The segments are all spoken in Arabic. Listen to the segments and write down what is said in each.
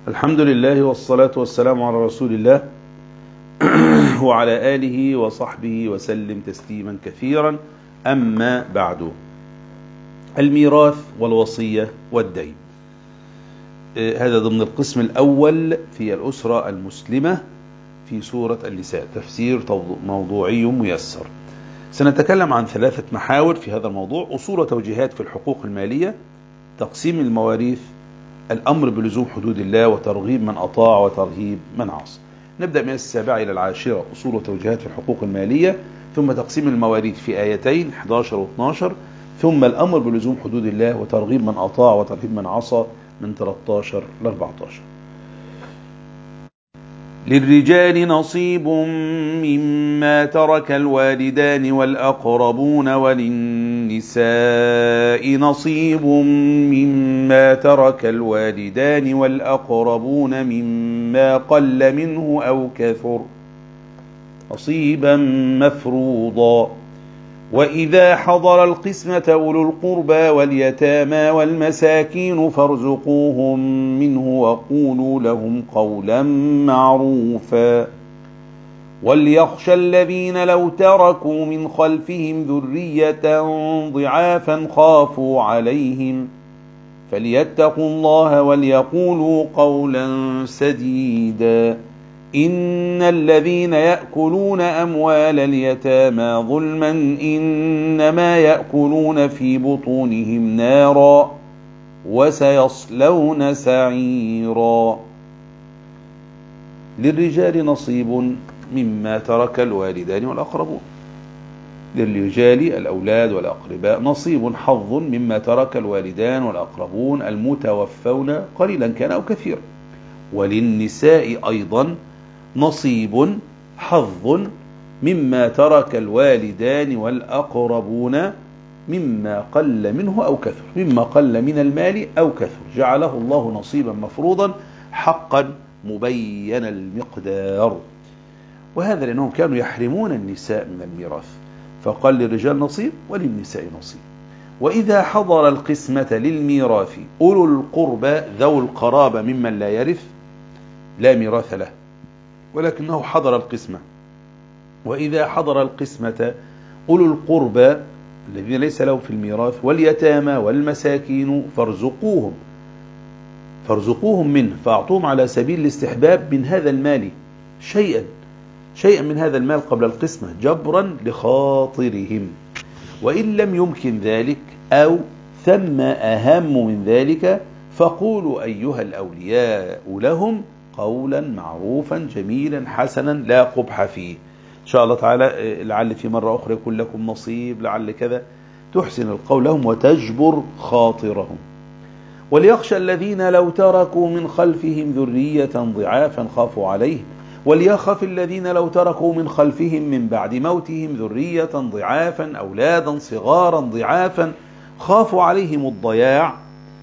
الحمد لله والصلاة والسلام على رسول الله وعلى آله وصحبه وسلم تسليما كثيرا. أما بعد، الميراث والوصية والدين، هذا ضمن القسم الأول في الأسرة المسلمة في سورة النساء، تفسير موضوعي ميسر. سنتكلم عن 3 محاور في هذا الموضوع: أصول وتوجيهات في الحقوق المالية، تقسيم المواريث، الأمر بلزوم حدود الله، وترغيب من أطاع وترهيب من عصى. نبدأ من 7 إلى 10: أصول وتوجيهات في الحقوق المالية، ثم تقسيم المواريث في آيتين 11 و12، ثم الأمر بلزوم حدود الله، وترغيب من أطاع وترهيب من عصى من 13 ل 14. للرجال نصيب مما ترك الوالدان والأقربون، وللنساء نصيب مما ترك الوالدان والأقربون مما قل منه أو كثر، نصيبا مفروضا. وإذا حضر القسمة أولو القربى واليتامى والمساكين فارزقوهم منه وقولوا لهم قولا معروفا. وليخشى الذين لو تركوا من خلفهم ذرية ضعافا خافوا عليهم فليتقوا الله وليقولوا قولا سديدا. إن الذين يأكلون أموال اليتامى ظلما إنما يأكلون في بطونهم نارا وسيصلون سعيرا. للرجال نصيب مما ترك الوالدان والأقربون، للرجال الأولاد والأقرباء نصيب حظ مما ترك الوالدان والأقربون المتوفون قليلا كان أو كثيرا. وللنساء أيضا نصيب حظ مما ترك الوالدان والأقربون مما قل منه أو كثر، مما قل من المال أو كثر جعله الله نصيبا مفروضا حقا مبين المقدار. وهذا لأنهم كانوا يحرمون النساء من الميراث، فقال للرجال نصيب وللنساء نصيب. وإذا حضر القسمة للميراث أولو القربى، ذو القرابة ممن لا يرث لا ميراث له ولكنه حضر القسمة. وإذا حضر القسمة أولو القربى الذين ليس لهم في الميراث واليتامى والمساكين فارزقوهم منه، فأعطوهم على سبيل الاستحباب من هذا المال شيئا من هذا المال قبل القسمة جبرا لخاطرهم. وإن لم يمكن ذلك أو ثم أهم من ذلك فقولوا أيها الأولياء لهم قولا معروفا جميلا حسنا لا قبح فيه. إن شاء الله تعالى لعل في مرة أخرى يكون لكم نصيب، لعل كذا، تحسن القول لهم وتجبر خاطرهم. وليخشى الذين لو تركوا من خلفهم ذرية ضعافا خافوا عليهم، وليخف الذين لو تركوا من خلفهم من بعد موتهم ذرية ضعافا أولادا صغارا ضعافا خافوا عليهم الضياع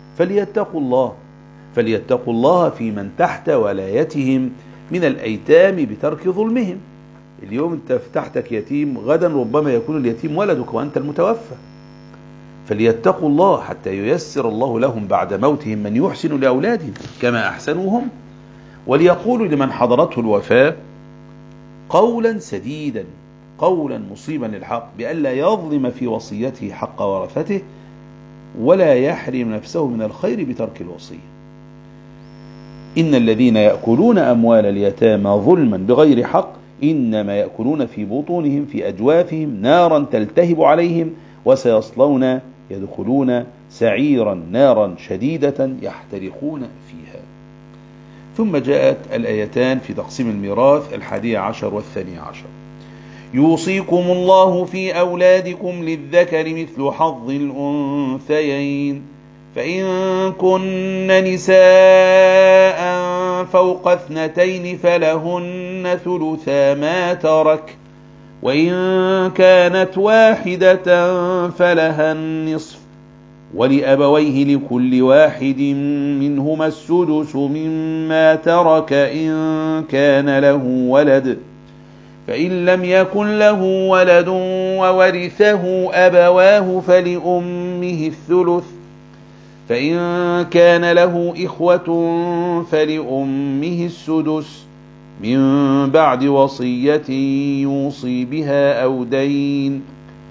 فليتقوا الله في من تحت ولايتهم من الأيتام بترك ظلمهم. اليوم أنت تحتك يتيم، غدا ربما يكون اليتيم ولدك وأنت المتوفى، فليتقوا الله حتى ييسر الله لهم بعد موتهم من يحسن لأولادهم كما أحسنوهم. وليقولوا لمن حضرته الوفاة قولا سديدا، قولا مصيبا للحق، بألا يظلم في وصيته حق ورثته ولا يحرم نفسه من الخير بترك الوصية. إن الذين يأكلون أموال اليتامى ظلما بغير حق إنما يأكلون في بطونهم في أجوافهم نارا تلتهب عليهم وسيصلون يدخلون سعيرا نارا شديدة يحترقون فيها. ثم جاءت الآيتان في تقسيم الميراث 11 و12: يوصيكم الله في أولادكم للذكر مثل حظ الأنثيين، فإن كن نساء فوق 2 فلهن ثلثا ما ترك، وإن كانت واحدة فلها النصف، ولأبويه لكل واحد منهما السدس مما ترك إن كان له ولد، فإن لم يكن له ولد وورثه أبواه فلأمه الثلث، فإن كان له إخوة فلأمه السدس من بعد وصية يوصي بها أو دين.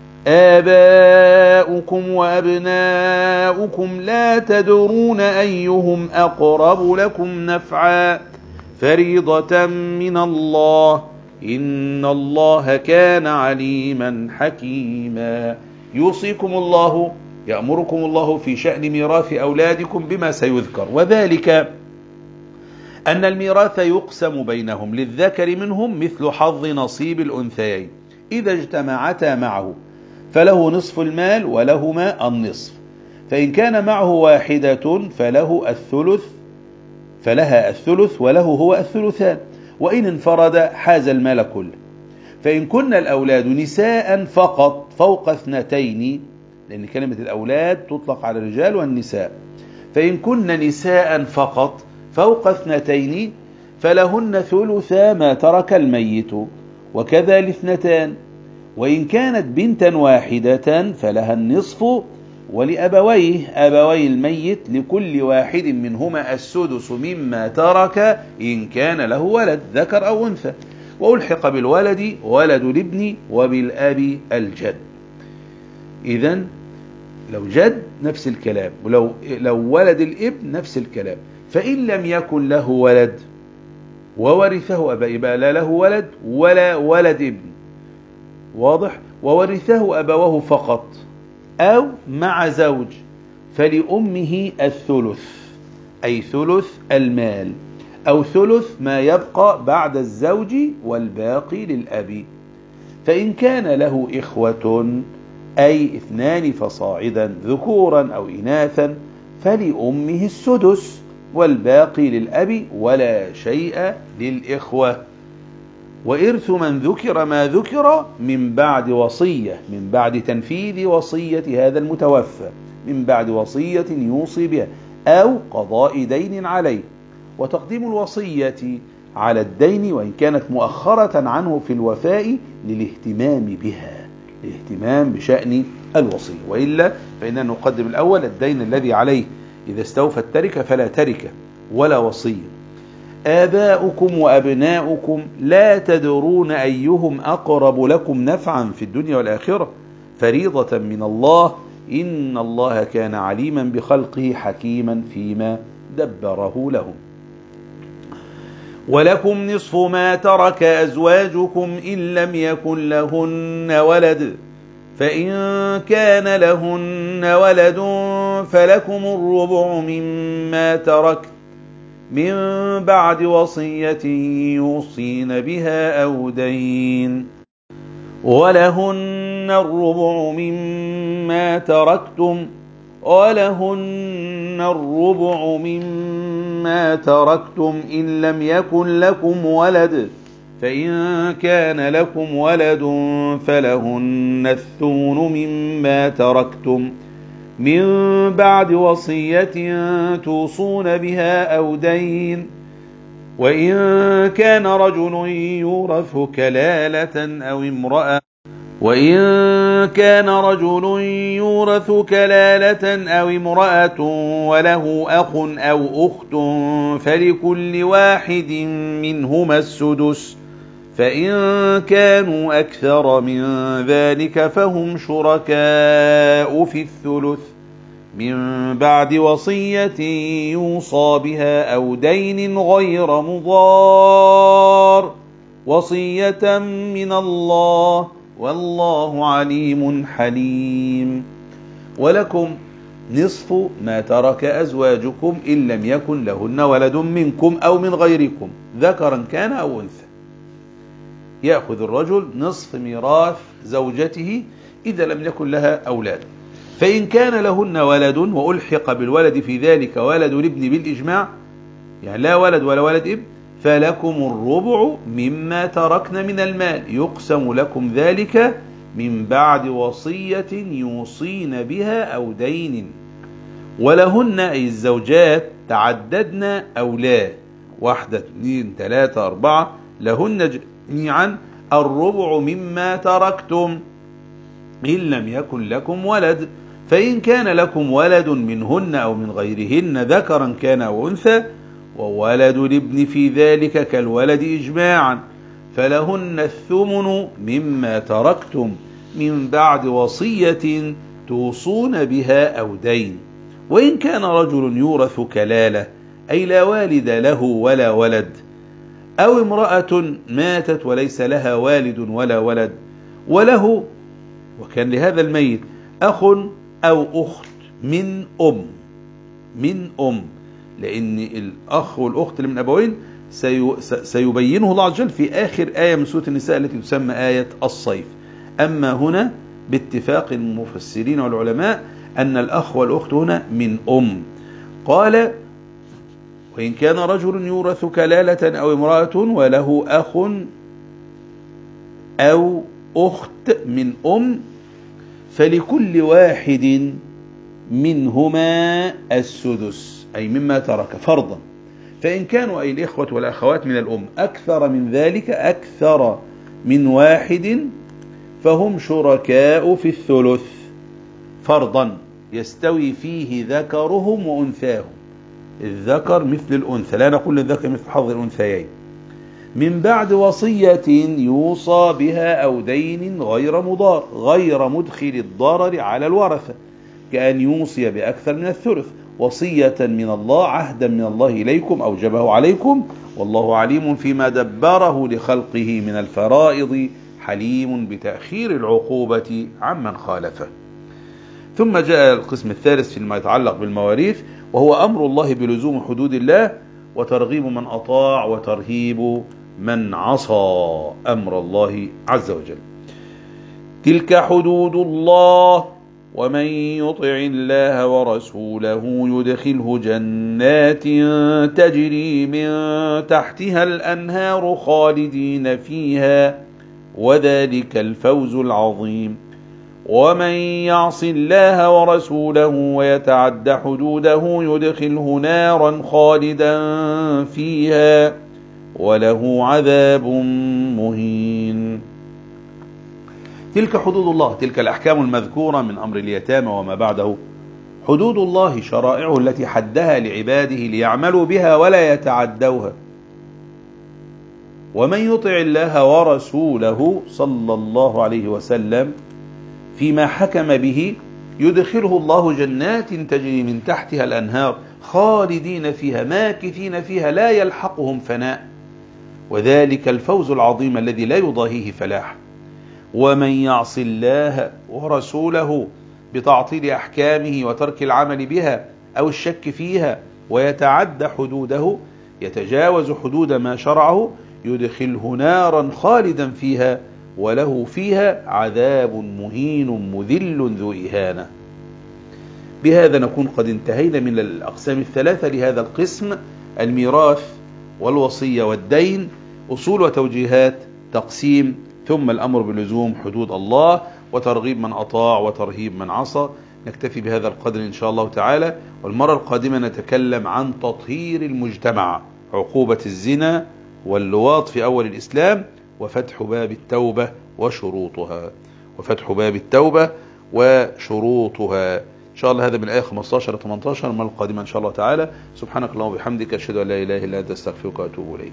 آباؤكم وأبناؤكم لا تدرون أيهم أقرب لكم نفعا فريضة من الله إن الله كان عليما حكيما. يوصيكم الله، يأمركم الله في شأن ميراث أولادكم بما سيذكر، وذلك أن الميراث يقسم بينهم للذكر منهم مثل حظ نصيب الأنثيين إذا اجتمعتا معه، فله نصف المال ولهما النصف. فإن كان معه واحدة فلها الثلث وله هو الثلثان، وإن انفرد حاز المال كله. فإن كن الأولاد نساء فقط فوق 2، لأن كلمة الأولاد تطلق على الرجال والنساء، فإن كن نساء فقط فوق 2 فلهن ثلثا ما ترك الميت، وكذا ل2. وإن كانت بنتا واحدة فلها النصف، ولأبويه أبوي الميت لكل واحد منهما السدس مما ترك إن كان له ولد ذكر أو أنثى، وألحق بالولد ولد الابن وبالأب الجد. إذن لو جد نفس الكلام، ولو ولد الابن نفس الكلام. فإن لم يكن له ولد وورثه أبا، يبقى لا له ولد ولا ولد ابن، واضح؟ وورثه أبوه فقط أو مع زوج، فلأمه الثلث، أي ثلث المال، أو ثلث ما يبقى بعد الزوج والباقي للأب. فإن كان له إخوة أي 2 فصاعدا ذكورا أو إناثا فلأمه السدس والباقي للأب ولا شيء للإخوة. وإرث من ذكر ما ذكر من بعد وصية، من بعد تنفيذ وصية هذا المتوفى، من بعد وصية يوصي بها أو قضاء دين عليه. وتقديم الوصية على الدين وإن كانت مؤخرة عنه في الوفاء للاهتمام بها، الاهتمام بشأن الوصية، وإلا فإننا نقدم الأول الدين الذي عليه إذا استوفى التركة فلا تركة ولا وصية. آباؤكم وأبناؤكم لا تدرون أيهم أقرب لكم نفعا في الدنيا والآخرة فريضة من الله إن الله كان عليما بخلقه حكيما فيما دبره لهم. ولكم نصف ما ترك أزواجكم إن لم يكن لهن ولد، فإن كان لهن ولد فلكم الربع مما تركت من بعد وصية يوصين بها أو دين، ولهن الربع مما تركتم إن لم يكن لكم ولد، فإن كان لكم ولد فلهن الثمن مما تركتم من بعد وصية توصون بها أو دين. وإن كان رجل يورث كلالة أو امرأة وله أخ أو أخت فلكل واحد منهما السدس، فإن كانوا أكثر من ذلك فهم شركاء في الثلث من بعد وصية يوصى بها أو دين غير مضار، وصية من الله والله عليم حليم. ولكم نصف ما ترك أزواجكم إن لم يكن لهن ولد منكم أو من غيركم ذكرا كان أو أنثى. يأخذ الرجل نصف ميراث زوجته إذا لم يكن لها أولاد. فإن كان لهن ولد وألحق بالولد في ذلك ولد الابن بالإجماع، يعني لا ولد ولا ولد ابن، فلكم الربع مما تركن من المال، يقسم لكم ذلك من بعد وصية يوصين بها أو دين. ولهن أي الزوجات تعددن أو لا، 1 2 3 4، لهن جميعا الربع مما تركتم إن لم يكن لكم ولد، فإن كان لكم ولد منهن أو من غيرهن ذكرا كان أو أنثى وولد الابن في ذلك كالولد إجماعا فلهن الثمن مما تركتم من بعد وصية توصون بها أو دين. وإن كان رجل يورث كلالة أي لا والد له ولا ولد، أو امرأة ماتت وليس لها والد ولا ولد وله وكان لهذا الميت أخ أو أخت من أم، لأن الأخ والأخت اللي من أبوين سيبينه الله عز وجل في آخر آية من سورة النساء التي تسمى آية الصيف. أما هنا باتفاق المفسرين والعلماء أن الأخ والأخت هنا من أم. قال وإن كان رجل يورث كلالة أو امرأة وله أخ أو أخت من أم فلكل واحد منهما السدس أي مما ترك فرضا. فإن كانوا أي الإخوة والأخوات من الأم أكثر من ذلك أكثر من واحد فهم شركاء في الثلث فرضا يستوي فيه ذكرهم وأنثاهم. الذكر مثل الأنثى، لا نقول للذكر مثل حظ الأنثيين، من بعد وصية يوصى بها أو دين غير مضار غير مدخل الضرر على الورثة، كأن يوصي بأكثر من الثلث وصية من الله عهدا من الله إليكم أوجبه عليكم والله عليم فيما دبره لخلقه من الفرائض حليم بتأخير العقوبة عمن خالفه. ثم جاء القسم الثالث فيما يتعلق بالمواريث وهو أمر الله بلزوم حدود الله وترغيب من أطاع وترهيب من عصى أمر الله عز وجل. تلك حدود الله ومن يطع الله ورسوله يدخله جنات تجري من تحتها الأنهار خالدين فيها وذلك الفوز العظيم. ومن يعص الله ورسوله ويتعد حدوده يدخله نارا خالدا فيها وله عذاب مهين. تلك حدود الله، تلك الأحكام المذكورة من أمر اليتامى وما بعده حدود الله، شرائعه التي حدها لعباده ليعملوا بها ولا يتعدوها. ومن يطع الله ورسوله صلى الله عليه وسلم فيما حكم به يدخله الله جنات تجري من تحتها الأنهار خالدين فيها ماكثين فيها لا يلحقهم فناء وذلك الفوز العظيم الذي لا يضاهيه فلاح. ومن يعص الله ورسوله بتعطيل أحكامه وترك العمل بها أو الشك فيها ويتعد حدوده يتجاوز حدود ما شرعه يدخله نارا خالدا فيها وله فيها عذاب مهين مذل ذو إهانة. بهذا نكون قد انتهينا من الأقسام الثلاثة لهذا القسم: الميراث والوصية والدين، أصول وتوجيهات، تقسيم، ثم الأمر بلزوم حدود الله وترغيب من أطاع وترهيب من عصى. نكتفي بهذا القدر إن شاء الله تعالى، والمرة القادمة نتكلم عن تطهير المجتمع، عقوبة الزنا واللواط في أول الإسلام، وفتح باب التوبة وشروطها إن شاء الله. هذا من آية 15 ل 18 المرة القادمة إن شاء الله تعالى. سبحانك اللهم وبحمدك أشهد أن لا إله إلا أنت أستغفرك وأتوب إليك.